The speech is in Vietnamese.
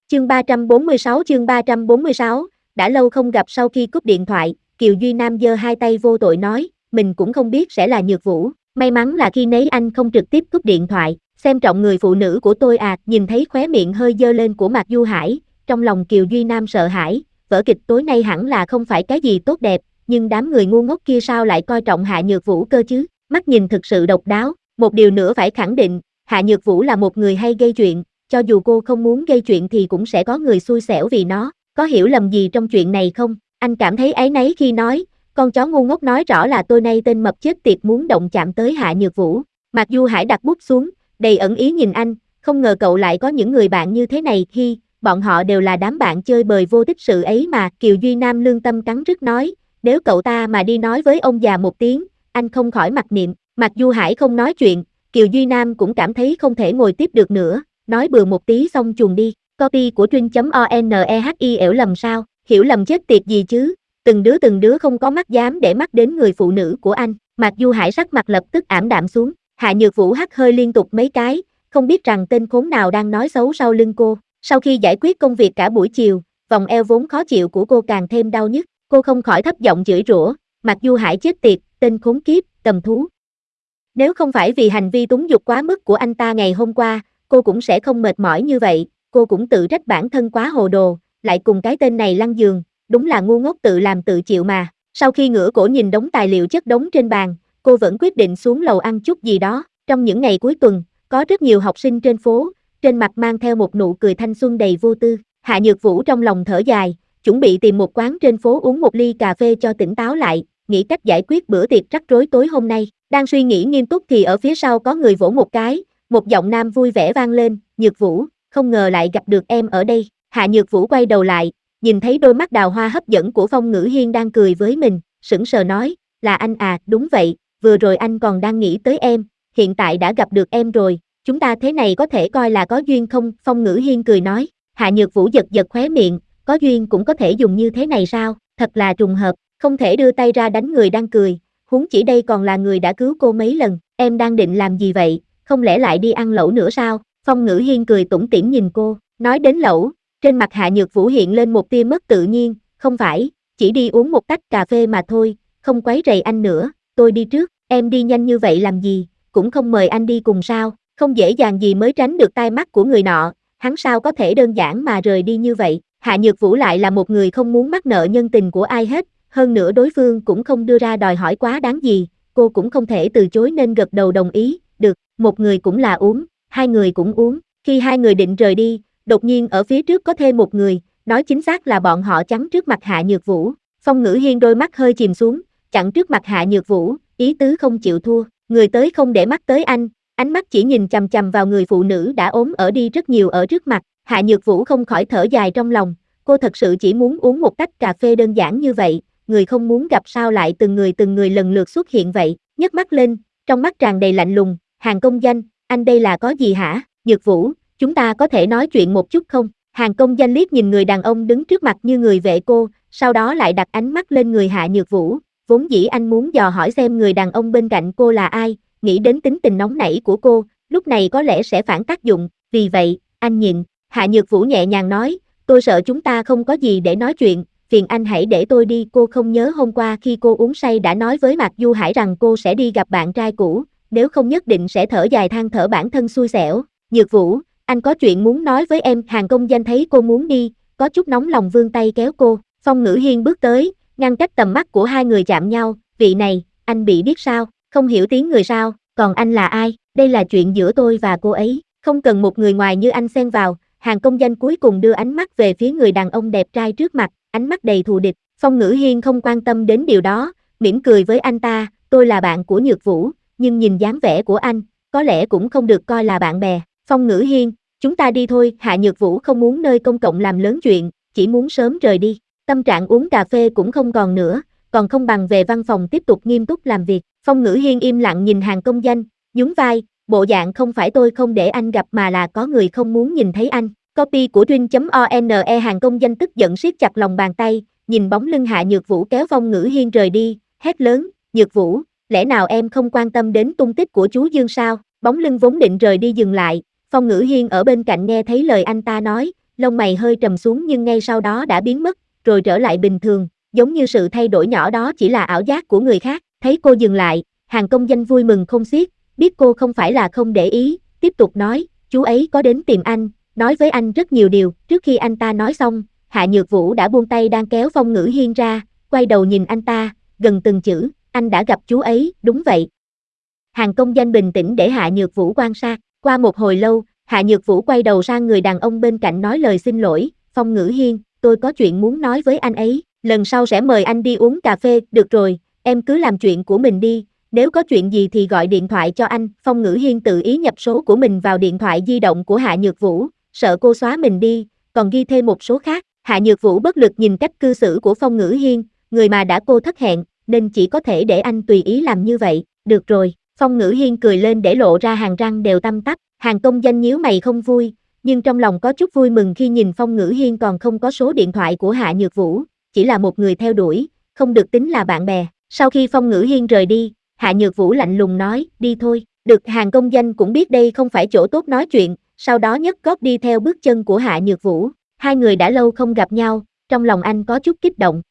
chương 346, đã lâu không gặp. Sau khi cúp điện thoại, Kiều Duy Nam giơ hai tay vô tội nói, mình cũng không biết sẽ là Nhược Vũ, may mắn là khi nấy anh không trực tiếp cúp điện thoại, xem trọng người phụ nữ của tôi à. Nhìn thấy khóe miệng hơi dơ lên của Mạc Du Hải, trong lòng Kiều Duy Nam sợ hãi, vở kịch tối nay hẳn là không phải cái gì tốt đẹp, nhưng đám người ngu ngốc kia sao lại coi trọng Hạ Nhược Vũ cơ chứ, mắt nhìn thực sự độc đáo. Một điều nữa phải khẳng định, Hạ Nhược Vũ là một người hay gây chuyện, cho dù cô không muốn gây chuyện thì cũng sẽ có người xui xẻo vì nó, có hiểu lầm gì trong chuyện này không? Anh cảm thấy áy náy khi nói, con chó ngu ngốc nói rõ là tôi nay tên mập chết tiệt muốn động chạm tới Hạ Nhược Vũ. Mạc Du Hải đặt bút xuống, đầy ẩn ý nhìn anh, không ngờ cậu lại có những người bạn như thế này, khi bọn họ đều là đám bạn chơi bời vô tích sự ấy mà. Kiều Duy Nam lương tâm cắn rứt nói, nếu cậu ta mà đi nói với ông già một tiếng, anh không khỏi mặc niệm. Mạc Du Hải không nói chuyện, Kiều Duy Nam cũng cảm thấy không thể ngồi tiếp được nữa, nói bừa một tí xong chuồn đi. Copy của Trinh.onehi ẻo lầm sao, hiểu lầm chết tiệt gì chứ, từng đứa không có mắt dám để mắt đến người phụ nữ của anh. Mạc Du Hải sắc mặt lập tức ảm đạm xuống, Hạ Nhược Vũ hắt hơi liên tục mấy cái, không biết rằng tên khốn nào đang nói xấu sau lưng cô. Sau khi giải quyết công việc cả buổi chiều, vòng eo vốn khó chịu của cô càng thêm đau nhức, cô không khỏi thấp giọng chửi rủa, Mạc Du Hải chết tiệt, tên khốn kiếp, cầm thú. Nếu không phải vì hành vi túng dục quá mức của anh ta ngày hôm qua, cô cũng sẽ không mệt mỏi như vậy, cô cũng tự trách bản thân quá hồ đồ, lại cùng cái tên này lăn giường, đúng là ngu ngốc tự làm tự chịu mà. Sau khi ngửa cổ nhìn đống tài liệu chất đống trên bàn, cô vẫn quyết định xuống lầu ăn chút gì đó. Trong những ngày cuối tuần, có rất nhiều học sinh trên phố, trên mặt mang theo một nụ cười thanh xuân đầy vô tư. Hạ Nhược Vũ trong lòng thở dài, chuẩn bị tìm một quán trên phố uống một ly cà phê cho tỉnh táo lại, nghĩ cách giải quyết bữa tiệc rắc rối tối hôm nay. Đang suy nghĩ nghiêm túc thì ở phía sau có người vỗ một cái, một giọng nam vui vẻ vang lên, Nhược Vũ, không ngờ lại gặp được em ở đây. Hạ Nhược Vũ quay đầu lại, nhìn thấy đôi mắt đào hoa hấp dẫn của Phong Ngữ Hiên đang cười với mình, sững sờ nói, là anh à? Đúng vậy, vừa rồi anh còn đang nghĩ tới em, hiện tại đã gặp được em rồi, chúng ta thế này có thể coi là có duyên không? Phong Ngữ Hiên cười nói. Hạ Nhược Vũ giật giật khóe miệng, có duyên cũng có thể dùng như thế này sao, thật là trùng hợp, không thể đưa tay ra đánh người đang cười, huống chỉ đây còn là người đã cứu cô mấy lần. Em đang định làm gì vậy, không lẽ lại đi ăn lẩu nữa sao? Phong Ngữ Hiên cười tủm tỉm nhìn cô, nói đến lẩu, trên mặt Hạ Nhược Vũ hiện lên một tia mất tự nhiên, không phải, chỉ đi uống một tách cà phê mà thôi, không quấy rầy anh nữa, tôi đi trước. Em đi nhanh như vậy làm gì, cũng không mời anh đi cùng sao? Không dễ dàng gì mới tránh được tai mắt của người nọ, hắn sao có thể đơn giản mà rời đi như vậy? Hạ Nhược Vũ lại là một người không muốn mắc nợ nhân tình của ai hết, hơn nữa đối phương cũng không đưa ra đòi hỏi quá đáng gì, cô cũng không thể từ chối nên gật đầu đồng ý. Được, một người cũng là uống, hai người cũng uống. Khi hai người định rời đi, đột nhiên ở phía trước có thêm một người, nói chính xác là bọn họ chắn trước mặt Hạ Nhược Vũ. Phong Ngữ Hiên đôi mắt hơi chìm xuống, chặn trước mặt Hạ Nhược Vũ, ý tứ không chịu thua, người tới không để mắt tới anh, ánh mắt chỉ nhìn chằm chằm vào người phụ nữ đã ốm ở đi rất nhiều ở trước mặt. Hạ Nhược Vũ không khỏi thở dài trong lòng, cô thật sự chỉ muốn uống một tách cà phê đơn giản như vậy, người không muốn gặp sao lại từng người lần lượt xuất hiện vậy. Nhấc mắt lên, trong mắt tràn đầy lạnh lùng, Hàn công danh, anh đây là có gì hả? Nhược Vũ, chúng ta có thể nói chuyện một chút không? Hàn công danh liếc nhìn người đàn ông đứng trước mặt như người vệ cô, sau đó lại đặt ánh mắt lên người Hạ Nhược Vũ, vốn dĩ anh muốn dò hỏi xem người đàn ông bên cạnh cô là ai, nghĩ đến tính tình nóng nảy của cô, lúc này có lẽ sẽ phản tác dụng, vì vậy, anh nhịn. Hạ Nhược Vũ nhẹ nhàng nói, tôi sợ chúng ta không có gì để nói chuyện, phiền anh hãy để tôi đi. Cô không nhớ hôm qua khi cô uống say đã nói với Mạc Du Hải rằng cô sẽ đi gặp bạn trai cũ, nếu không nhất định sẽ thở dài than thở bản thân xui xẻo. Nhược Vũ, anh có chuyện muốn nói với em. Hàn công danh thấy cô muốn đi, có chút nóng lòng vươn tay kéo cô. Phong Ngữ Hiên bước tới, ngăn cách tầm mắt của hai người chạm nhau. Vị này, anh bị điếc sao, không hiểu tiếng người sao, còn anh là ai? Đây là chuyện giữa tôi và cô ấy, không cần một người ngoài như anh xen vào. Hàn công danh cuối cùng đưa ánh mắt về phía người đàn ông đẹp trai trước mặt, ánh mắt đầy thù địch. Phong Ngữ Hiên không quan tâm đến điều đó, mỉm cười với anh ta, tôi là bạn của Nhược Vũ, nhưng nhìn dáng vẻ của anh, có lẽ cũng không được coi là bạn bè. Phong Ngữ Hiên, chúng ta đi thôi. Hạ Nhược Vũ không muốn nơi công cộng làm lớn chuyện, chỉ muốn sớm rời đi. Tâm trạng uống cà phê cũng không còn nữa, còn không bằng về văn phòng tiếp tục nghiêm túc làm việc. Phong Ngữ Hiên im lặng nhìn Hàn công danh, nhún vai, bộ dạng không phải tôi không để anh gặp mà là có người không muốn nhìn thấy anh. Copy của Trinh.one. Hàn công danh tức giận siết chặt lòng bàn tay, nhìn bóng lưng Hạ Nhược Vũ kéo Phong Ngữ Hiên rời đi, hét lớn, Nhược Vũ, lẽ nào em không quan tâm đến tung tích của chú Dương sao? Bóng lưng vốn định rời đi dừng lại, Phong Ngữ Hiên ở bên cạnh nghe thấy lời anh ta nói, lông mày hơi trầm xuống nhưng ngay sau đó đã biến mất, rồi trở lại bình thường, giống như sự thay đổi nhỏ đó chỉ là ảo giác của người khác. Thấy cô dừng lại, Hàn Công Danh vui mừng không xiết, biết cô không phải là không để ý, tiếp tục nói, chú ấy có đến tìm anh, nói với anh rất nhiều điều. Trước khi anh ta nói xong, Hạ Nhược Vũ đã buông tay đang kéo Phong Ngữ Hiên ra, quay đầu nhìn anh ta, gần từng chữ, anh đã gặp chú ấy, đúng vậy. Hàn Công Danh bình tĩnh để Hạ Nhược Vũ quan sát, qua một hồi lâu, Hạ Nhược Vũ quay đầu sang người đàn ông bên cạnh nói lời xin lỗi, Phong Ngữ Hiên, tôi có chuyện muốn nói với anh ấy, lần sau sẽ mời anh đi uống cà phê, được rồi, em cứ làm chuyện của mình đi, nếu có chuyện gì thì gọi điện thoại cho anh. Phong Ngữ Hiên tự ý nhập số của mình vào điện thoại di động của Hạ Nhược Vũ, sợ cô xóa mình đi, còn ghi thêm một số khác. Hạ Nhược Vũ bất lực nhìn cách cư xử của Phong Ngữ Hiên, người mà đã cô thất hẹn, nên chỉ có thể để anh tùy ý làm như vậy. Được rồi, Phong Ngữ Hiên cười lên để lộ ra hàm răng đều tăm tắp. Hàn Công Danh nhíu mày không vui, nhưng trong lòng có chút vui mừng khi nhìn Phong Ngữ Hiên còn không có số điện thoại của Hạ Nhược Vũ, chỉ là một người theo đuổi, không được tính là bạn bè. Sau khi Phong Ngữ Hiên rời đi, Hạ Nhược Vũ lạnh lùng nói, đi thôi. Được, Hàn Công Danh cũng biết đây không phải chỗ tốt nói chuyện, sau đó nhấc gót đi theo bước chân của Hạ Nhược Vũ. Hai người đã lâu không gặp nhau, trong lòng anh có chút kích động.